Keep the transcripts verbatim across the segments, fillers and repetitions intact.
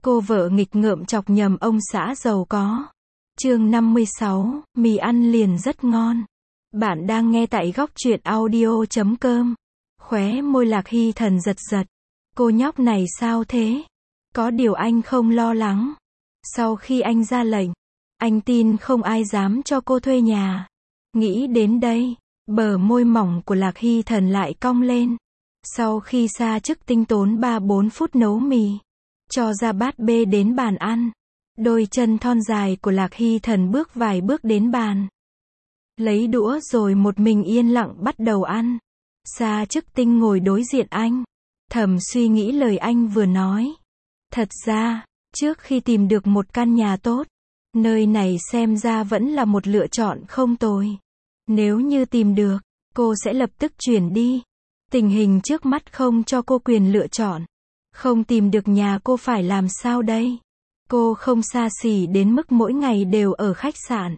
Cô vợ nghịch ngợm chọc nhầm ông xã giàu có. Chương năm mươi sáu, mì ăn liền rất ngon. Bạn đang nghe tại góc truyện audio chấm com. Khóe môi Lạc Hy Thần giật giật. Cô nhóc này sao thế? Có điều anh không lo lắng. Sau khi anh ra lệnh, anh tin không ai dám cho cô thuê nhà. Nghĩ đến đây, bờ môi mỏng của Lạc Hy Thần lại cong lên. Sau khi Sa Chức Tinh tốn ba bốn phút nấu mì, cho ra bát bê đến bàn ăn, đôi chân thon dài của Lạc Hy Thần bước vài bước đến bàn, lấy đũa rồi một mình yên lặng bắt đầu ăn. Sa Chức Tinh ngồi đối diện anh, thầm suy nghĩ lời anh vừa nói. Thật ra, trước khi tìm được một căn nhà tốt, nơi này xem ra vẫn là một lựa chọn không tồi. Nếu như tìm được, cô sẽ lập tức chuyển đi. Tình hình trước mắt không cho cô quyền lựa chọn. Không tìm được nhà cô phải làm sao đây? Cô không xa xỉ đến mức mỗi ngày đều ở khách sạn.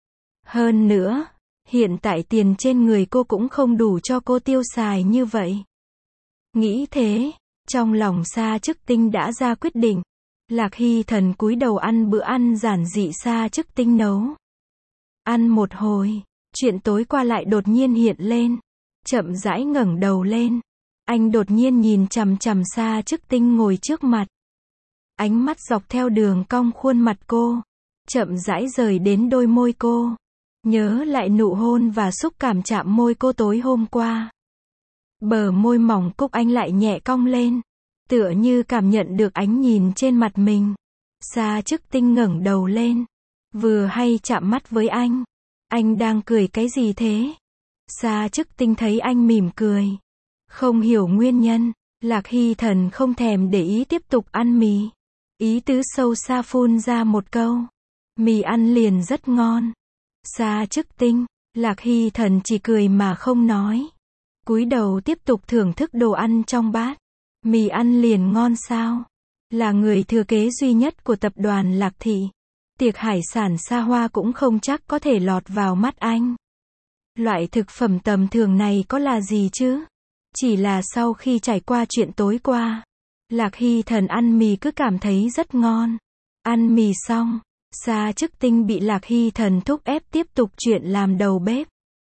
Hơn nữa, hiện tại tiền trên người cô cũng không đủ cho cô tiêu xài như vậy. Nghĩ thế, trong lòng Sa Chức Tinh đã ra quyết định. Lạc Hy Thần cúi đầu ăn bữa ăn giản dị Sa Chức Tinh nấu. Ăn một hồi, chuyện tối qua lại đột nhiên hiện lên. Chậm rãi ngẩng đầu lên. Anh đột nhiên nhìn chằm chằm Sa Chức Tinh ngồi trước mặt. Ánh mắt dọc theo đường cong khuôn mặt cô, chậm rãi rời đến đôi môi cô. Nhớ lại nụ hôn và xúc cảm chạm môi cô tối hôm qua. Bờ môi mỏng cúc anh lại nhẹ cong lên, tựa như cảm nhận được ánh nhìn trên mặt mình. Sa Chức Tinh ngẩng đầu lên, vừa hay chạm mắt với anh. Anh đang cười cái gì thế? Sa Chức Tinh thấy anh mỉm cười, không hiểu nguyên nhân. Lạc Hy Thần không thèm để ý tiếp tục ăn mì. Ý tứ sâu xa phun ra một câu. Mì ăn liền rất ngon. Sa Chức Tinh, Lạc Hy Thần chỉ cười mà không nói. Cúi đầu tiếp tục thưởng thức đồ ăn trong bát. Mì ăn liền ngon sao? Là người thừa kế duy nhất của tập đoàn Lạc Thị. Tiệc hải sản xa hoa cũng không chắc có thể lọt vào mắt anh. Loại thực phẩm tầm thường này có là gì chứ? Chỉ là sau khi trải qua chuyện tối qua, Lạc Hy Thần ăn mì cứ cảm thấy rất ngon. Ăn mì xong, Sa Chức Tinh bị Lạc Hy Thần thúc ép tiếp tục chuyện làm đầu bếp.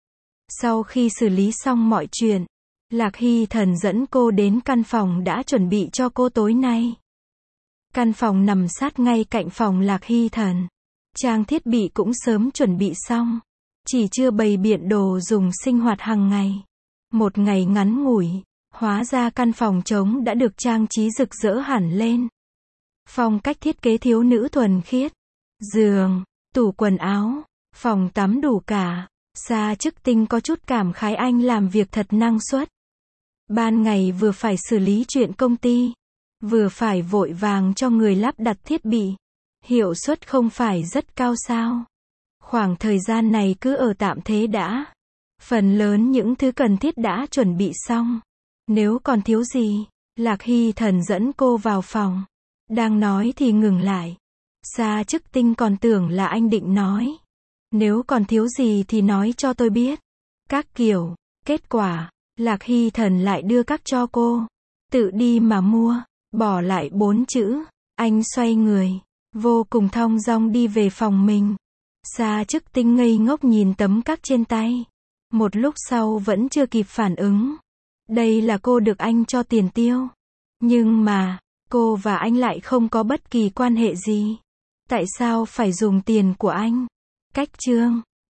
Sau khi xử lý xong mọi chuyện, Lạc Hy Thần dẫn cô đến căn phòng đã chuẩn bị cho cô tối nay. Căn phòng nằm sát ngay cạnh phòng Lạc Hy Thần. Trang thiết bị cũng sớm chuẩn bị xong, chỉ chưa bày biện đồ dùng sinh hoạt hàng ngày. Một ngày ngắn ngủi, hóa ra căn phòng trống đã được trang trí rực rỡ hẳn lên. Phong cách thiết kế thiếu nữ thuần khiết. Giường, tủ quần áo, phòng tắm đủ cả. Sa Chức Tinh có chút cảm khái anh làm việc thật năng suất. Ban ngày vừa phải xử lý chuyện công ty, vừa phải vội vàng cho người lắp đặt thiết bị. Hiệu suất không phải rất cao sao? Khoảng thời gian này cứ ở tạm thế đã. Phần lớn những thứ cần thiết đã chuẩn bị xong. Nếu còn thiếu gì, Lạc Hy Thần dẫn cô vào phòng. Đang nói thì ngừng lại. Sa Chức Tinh còn tưởng là anh định nói. Nếu còn thiếu gì thì nói cho tôi biết. Các kiểu. Kết quả, Lạc Hy Thần lại đưa các cho cô. Tự đi mà mua. Bỏ lại bốn chữ. Anh xoay người, vô cùng thong dong đi về phòng mình. Sa Chức Tinh ngây ngốc nhìn tấm các trên tay. Một lúc sau vẫn chưa kịp phản ứng. Đây là cô được anh cho tiền tiêu. Nhưng mà, cô và anh lại không có bất kỳ quan hệ gì. Tại sao phải dùng tiền của anh? Cách chương